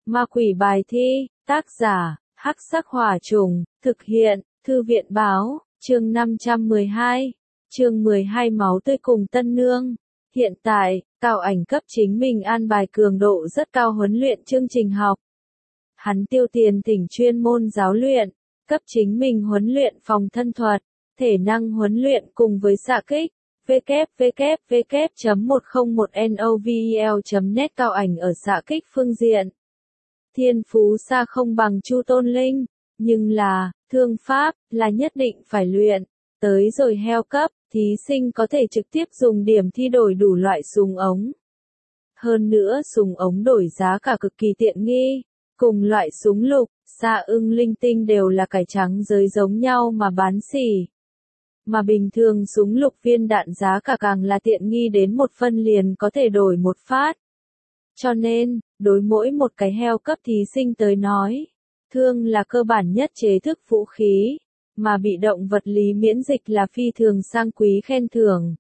Ma quỷ bài thi, tác giả, Hắc Sắc Hỏa Trùng, thực hiện, Thư viện báo, chương 512, chương 12 máu tươi cùng tân nương. Hiện tại, Cao Ảnh cấp chính mình an bài cường độ rất cao huấn luyện chương trình học. Hắn tiêu tiền thỉnh chuyên môn giáo luyện, cấp chính mình huấn luyện phòng thân thuật, thể năng huấn luyện cùng với xạ kích. www.101novel.net Cao Ảnh ở xạ kích phương diện. Thiên phú xa không bằng Chu Tôn Linh, nhưng là, thương pháp, là nhất định phải luyện. Tới rồi heo cấp, thí sinh có thể trực tiếp dùng điểm thi đổi đủ loại súng ống. Hơn nữa súng ống đổi giá cả cực kỳ tiện nghi, cùng loại súng lục, xạ ưng linh tinh đều là cải trắng giới giống nhau mà bán xỉ. Mà bình thường súng lục viên đạn giá cả càng là tiện nghi đến một phân liền có thể đổi một phát. Cho nên, đối mỗi một cái heo cấp thí sinh tới nói, thương là cơ bản nhất chế thức vũ khí, mà bị động vật lý miễn dịch là phi thường sang quý khen thưởng.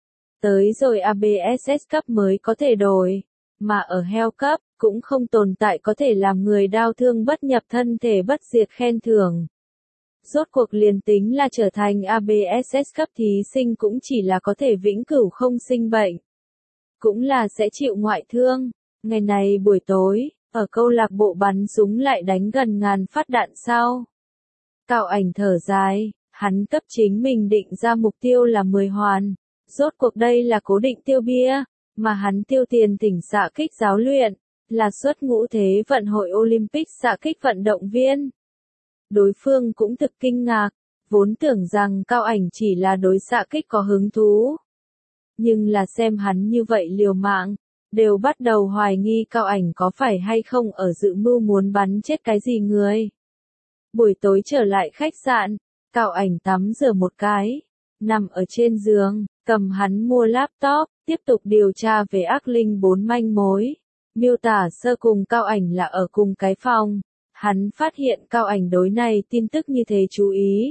Tới rồi ABSS cấp mới có thể đổi, mà ở heo cấp, cũng không tồn tại có thể làm người đau thương bất nhập thân thể bất diệt khen thưởng. Rốt cuộc liền tính là trở thành ABSS cấp thí sinh cũng chỉ là có thể vĩnh cửu không sinh bệnh. Cũng là sẽ chịu ngoại thương. Ngày này buổi tối, ở câu lạc bộ bắn súng lại đánh gần ngàn phát đạn sau. Cao Ảnh thở dài, hắn cấp chính mình định ra mục tiêu là 10 hoàn. Rốt cuộc đây là cố định tiêu bia, mà hắn tiêu tiền thỉnh xạ kích giáo luyện, là xuất ngũ thế vận hội Olympic xạ kích vận động viên. Đối phương cũng thực kinh ngạc, vốn tưởng rằng Cao Ảnh chỉ là đối xạ kích có hứng thú. Nhưng là xem hắn như vậy liều mạng, đều bắt đầu hoài nghi Cao Ảnh có phải hay không ở dự mưu muốn bắn chết cái gì người. Buổi tối trở lại khách sạn, Cao Ảnh tắm rửa một cái, nằm ở trên giường, cầm hắn mua laptop, tiếp tục điều tra về ác linh 4 manh mối. Miêu tả sơ cùng Cao Ảnh là ở cùng cái phòng. Hắn phát hiện Cao Ảnh đối này tin tức như thế chú ý.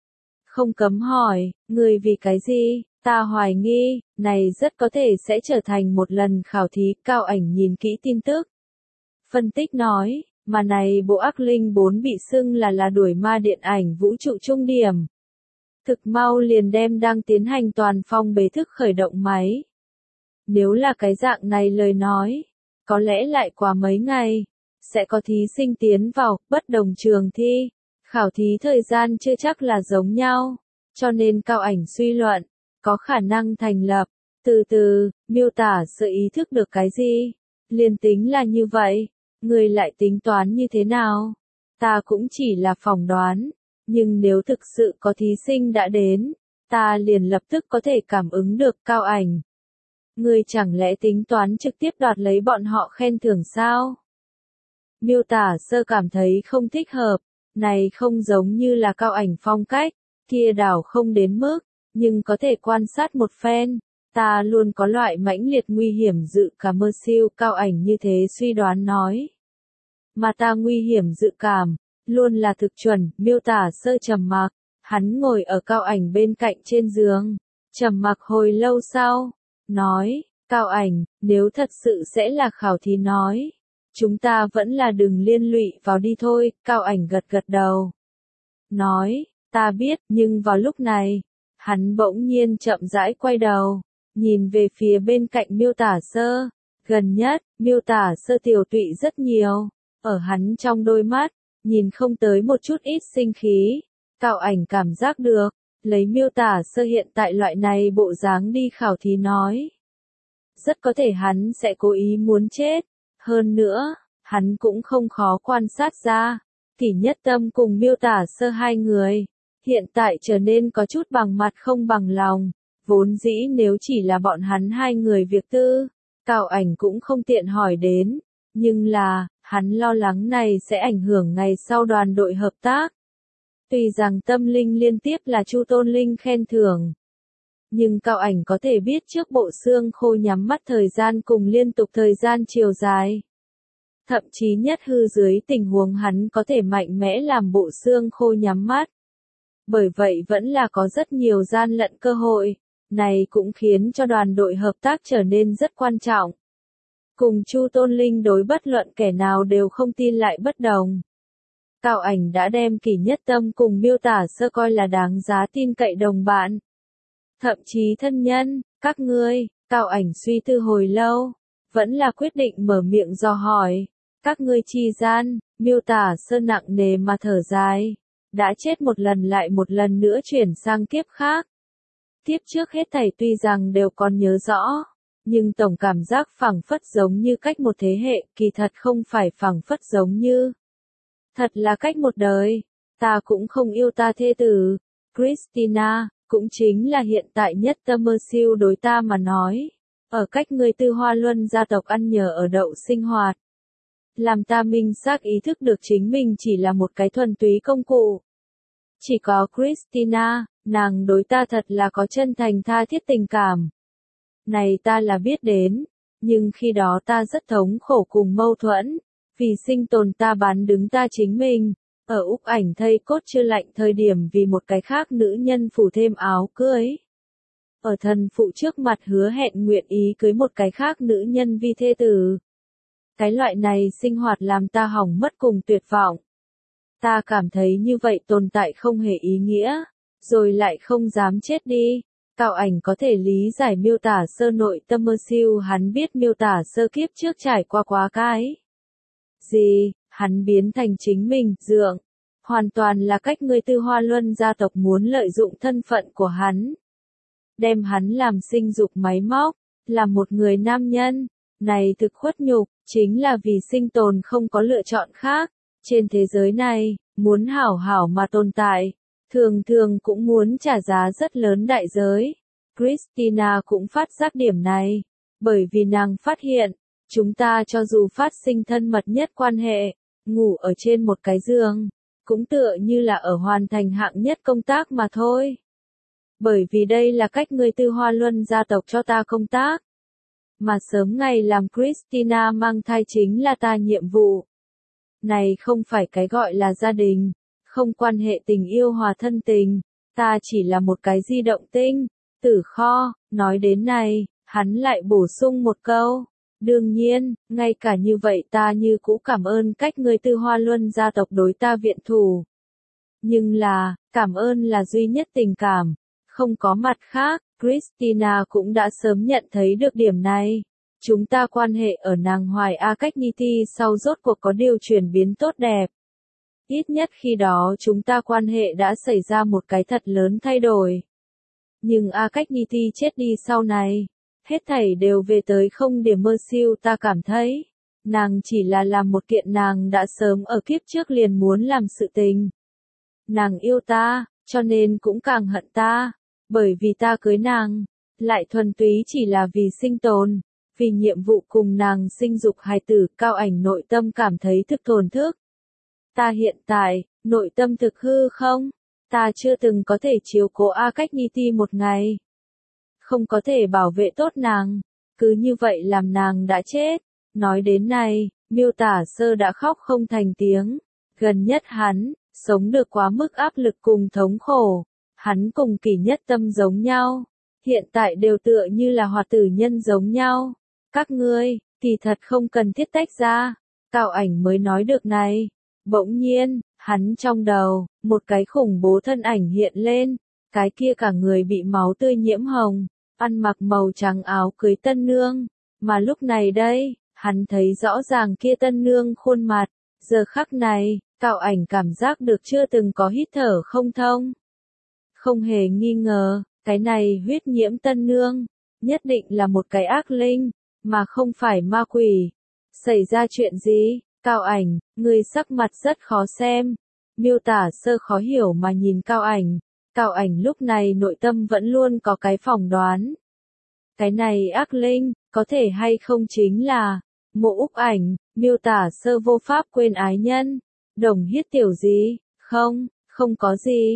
Không cấm hỏi, người vì cái gì, ta hoài nghi, này rất có thể sẽ trở thành một lần khảo thí. Cao Ảnh nhìn kỹ tin tức. Phân tích nói, mà này bộ ác linh 4 bị xưng là đuổi ma điện ảnh vũ trụ trung điểm. Thực mau liền đem đang tiến hành toàn phong bế thức khởi động máy. Nếu là cái dạng này lời nói, có lẽ lại qua mấy ngày, sẽ có thí sinh tiến vào bất đồng trường thi, khảo thí thời gian chưa chắc là giống nhau, cho nên Cao Ảnh suy luận, có khả năng thành lập, từ từ, miêu tả sự ý thức được cái gì, liền tính là như vậy, người lại tính toán như thế nào, ta cũng chỉ là phỏng đoán, nhưng nếu thực sự có thí sinh đã đến, ta liền lập tức có thể cảm ứng được. Cao Ảnh. Người chẳng lẽ tính toán trực tiếp đoạt lấy bọn họ khen thưởng sao? Miêu tả sơ cảm thấy không thích hợp, này không giống như là Cao Ảnh phong cách, kia đảo không đến mức, nhưng có thể quan sát một phen, ta luôn có loại mãnh liệt nguy hiểm dự cảm mơ siêu. Cao Ảnh như thế suy đoán nói. Mà ta nguy hiểm dự cảm, luôn là thực chuẩn. Miêu tả sơ trầm mặc, hắn ngồi ở Cao Ảnh bên cạnh trên giường, trầm mặc hồi lâu sau, nói, Cao Ảnh, nếu thật sự sẽ là khảo thí nói, chúng ta vẫn là đừng liên lụy vào đi thôi. Cao Ảnh gật gật đầu. Nói, ta biết, nhưng vào lúc này, hắn bỗng nhiên chậm rãi quay đầu, nhìn về phía bên cạnh miêu tả sơ. Gần nhất, miêu tả sơ tiểu tụy rất nhiều, ở hắn trong đôi mắt, nhìn không tới một chút ít sinh khí. Cao Ảnh cảm giác được, lấy miêu tả sơ hiện tại loại này bộ dáng đi khảo thí nói. Rất có thể hắn sẽ cố ý muốn chết. Hơn nữa, hắn cũng không khó quan sát ra, Kỷ Nhất Tâm cùng miêu tả sơ hai người, hiện tại trở nên có chút bằng mặt không bằng lòng, vốn dĩ nếu chỉ là bọn hắn hai người việc tư, Cao Ảnh cũng không tiện hỏi đến, nhưng là, hắn lo lắng này sẽ ảnh hưởng ngày sau đoàn đội hợp tác. Tuy rằng tâm linh liên tiếp là Chu Tôn Linh khen thưởng, nhưng Cao Ảnh có thể biết trước bộ xương khô nhắm mắt thời gian cùng liên tục thời gian chiều dài. Thậm chí nhất hư dưới tình huống hắn có thể mạnh mẽ làm bộ xương khô nhắm mắt. Bởi vậy vẫn là có rất nhiều gian lận cơ hội, này cũng khiến cho đoàn đội hợp tác trở nên rất quan trọng. Cùng Chu Tôn Linh đối bất luận kẻ nào đều không tin lại bất đồng. Cao Ảnh đã đem Kỷ Nhất Tâm cùng Miêu Tả Sơ coi là đáng giá tin cậy đồng bạn. Thậm chí thân nhân, các ngươi, Cao Ảnh suy tư hồi lâu, vẫn là quyết định mở miệng dò hỏi. Các ngươi chi gian, Miêu Tả Sơ nặng nề mà thở dài. Đã chết một lần lại một lần nữa chuyển sang kiếp khác. Tiếp trước hết thảy tuy rằng đều còn nhớ rõ, nhưng tổng cảm giác phảng phất giống như cách một thế hệ, kỳ thật không phải phảng phất giống như. Thật là cách một đời, ta cũng không yêu ta thê tử, Christina, cũng chính là hiện tại nhất tâm mơ siêu đối ta mà nói. Ở cách người Tư Hoa Luân gia tộc ăn nhờ ở đậu sinh hoạt. Làm ta minh xác ý thức được chính mình chỉ là một cái thuần túy công cụ. Chỉ có Christina, nàng đối ta thật là có chân thành tha thiết tình cảm. Này ta là biết đến, nhưng khi đó ta rất thống khổ cùng mâu thuẫn, vì sinh tồn ta bán đứng ta chính mình, ở Úc Ảnh thây cốt chưa lạnh thời điểm vì một cái khác nữ nhân phủ thêm áo cưới. Ở thần phụ trước mặt hứa hẹn nguyện ý cưới một cái khác nữ nhân vi thê tử. Cái loại này sinh hoạt làm ta hỏng mất cùng tuyệt vọng. Ta cảm thấy như vậy tồn tại không hề ý nghĩa, rồi lại không dám chết đi. Cao Ảnh có thể lý giải Miêu Tả Sơ nội tâm mơ siêu, hắn biết Miêu Tả Sơ kiếp trước trải qua quá cái gì, hắn biến thành chính mình, dượng. Hoàn toàn là cách người Tư Hoa Luân gia tộc muốn lợi dụng thân phận của hắn. Đem hắn làm sinh dục máy móc, làm một người nam nhân. Này thực khuất nhục, chính là vì sinh tồn không có lựa chọn khác. Trên thế giới này, muốn hảo hảo mà tồn tại, thường thường cũng muốn trả giá rất lớn đại giới. Christina cũng phát giác điểm này, bởi vì nàng phát hiện, chúng ta cho dù phát sinh thân mật nhất quan hệ, ngủ ở trên một cái giường, cũng tựa như là ở hoàn thành hạng nhất công tác mà thôi. Bởi vì đây là cách người Tư Hoa Luân gia tộc cho ta công tác. Mà sớm ngày làm Christina mang thai chính là ta nhiệm vụ. Này không phải cái gọi là gia đình, không quan hệ tình yêu hòa thân tình, ta chỉ là một cái di động tinh, tử kho. Nói đến này, hắn lại bổ sung một câu. Đương nhiên, ngay cả như vậy ta như cũ cảm ơn cách người Tư Hoa Luân gia tộc đối ta viện thủ. Nhưng là, cảm ơn là duy nhất tình cảm, không có mặt khác. Christina cũng đã sớm nhận thấy được điểm này. Chúng ta quan hệ ở nàng Hoài A Cách Nhi Ti sau rốt cuộc có điều chuyển biến tốt đẹp. Ít nhất khi đó chúng ta quan hệ đã xảy ra một cái thật lớn thay đổi. Nhưng A Cách Nhi Ti chết đi sau này, hết thảy đều về tới không điểm mơ siêu. Ta cảm thấy, nàng chỉ là làm một kiện nàng đã sớm ở kiếp trước liền muốn làm sự tình. Nàng yêu ta, cho nên cũng càng hận ta, bởi vì ta cưới nàng, lại thuần túy chỉ là vì sinh tồn, vì nhiệm vụ cùng nàng sinh dục hài tử. Cao Ảnh nội tâm cảm thấy thực thổn thức. Ta hiện tại, nội tâm thực hư không? Ta chưa từng có thể chiếu cố A Cách Nhi Ti một ngày. Không có thể bảo vệ tốt nàng, cứ như vậy làm nàng đã chết. Nói đến này, Miêu Tả Sơ đã khóc không thành tiếng. Gần nhất hắn, sống được quá mức áp lực cùng thống khổ. Hắn cùng Kỷ Nhất Tâm giống nhau, hiện tại đều tựa như là hoạt tử nhân giống nhau. Các ngươi, kỳ thật không cần thiết tách ra. Cao Ảnh mới nói được này. Bỗng nhiên, hắn trong đầu, một cái khủng bố thân ảnh hiện lên. Cái kia cả người bị máu tươi nhiễm hồng, ăn mặc màu trắng áo cưới tân nương. Mà lúc này đây, hắn thấy rõ ràng kia tân nương khuôn mặt. Giờ khắc này, Cao Ảnh cảm giác được chưa từng có hít thở không thông. Không hề nghi ngờ, cái này huyết nhiễm tân nương, nhất định là một cái ác linh, mà không phải ma quỷ. Xảy ra chuyện gì? Cao Ảnh, người sắc mặt rất khó xem. Miêu Tả Sơ khó hiểu mà nhìn Cao Ảnh. Cao Ảnh lúc này nội tâm vẫn luôn có cái phỏng đoán. Cái này ác linh, có thể hay không chính là Mộ Úc Ảnh. Miêu Tả Sơ vô pháp quên ái nhân. Đồng Hiết tiểu gì? Không, không có gì.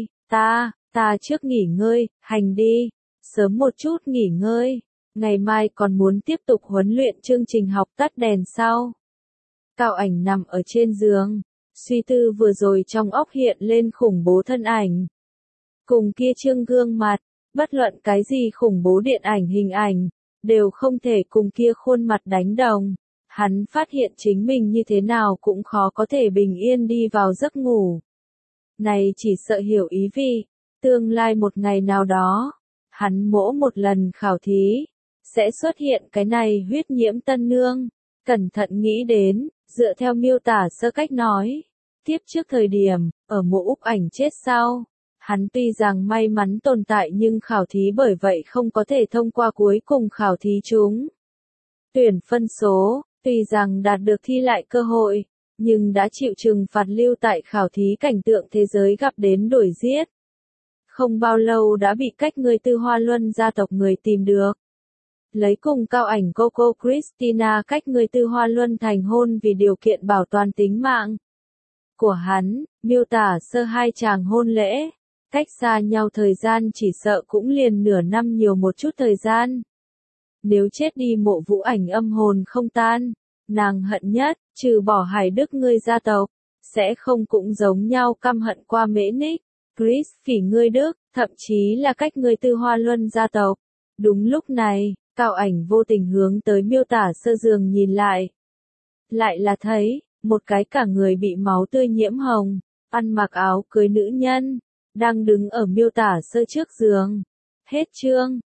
Ta trước nghỉ ngơi, hành đi. Sớm một chút nghỉ ngơi. Ngày mai còn muốn tiếp tục huấn luyện chương trình học tắt đèn sau. Cao Ảnh nằm ở trên giường, suy tư vừa rồi trong óc hiện lên khủng bố thân ảnh. Cùng kia trương gương mặt, bất luận cái gì khủng bố điện ảnh hình ảnh, đều không thể cùng kia khuôn mặt đánh đồng. Hắn phát hiện chính mình như thế nào cũng khó có thể bình yên đi vào giấc ngủ. Này chỉ sợ hiểu ý vị, tương lai một ngày nào đó, hắn mỗi một lần khảo thí, sẽ xuất hiện cái này huyết nhiễm tân nương. Cẩn thận nghĩ đến, dựa theo miêu tả sơ cách nói, tiếp trước thời điểm, ở mộ Úc Ảnh chết sau, hắn tuy rằng may mắn tồn tại nhưng khảo thí bởi vậy không có thể thông qua cuối cùng khảo thí chúng. Tuyển phân số, tuy rằng đạt được thi lại cơ hội, nhưng đã chịu trừng phạt lưu tại khảo thí cảnh tượng thế giới gặp đến đuổi giết. Không bao lâu đã bị cách người Tư Hoa Luân gia tộc người tìm được. Lấy cùng Cao Ảnh Coco Christina cách người Tư Hoa Luân thành hôn vì điều kiện bảo toàn tính mạng của hắn, miêu tả sơ hai chàng hôn lễ, cách xa nhau thời gian chỉ sợ cũng liền nửa năm nhiều một chút thời gian. Nếu chết đi Mộ Vũ Ảnh âm hồn không tan, nàng hận nhất, trừ bỏ Hải Đức ngươi gia tộc, sẽ không cũng giống nhau căm hận qua Mễ Ních, Chris Phỉ ngươi Đức, thậm chí là cách người Tư Hoa Luân gia tộc. Đúng lúc này, Cao Ảnh vô tình hướng tới miêu tả sơ giường nhìn lại. Lại là thấy, một cái cả người bị máu tươi nhiễm hồng, ăn mặc áo cưới nữ nhân, đang đứng ở miêu tả sơ trước giường. Hết chương.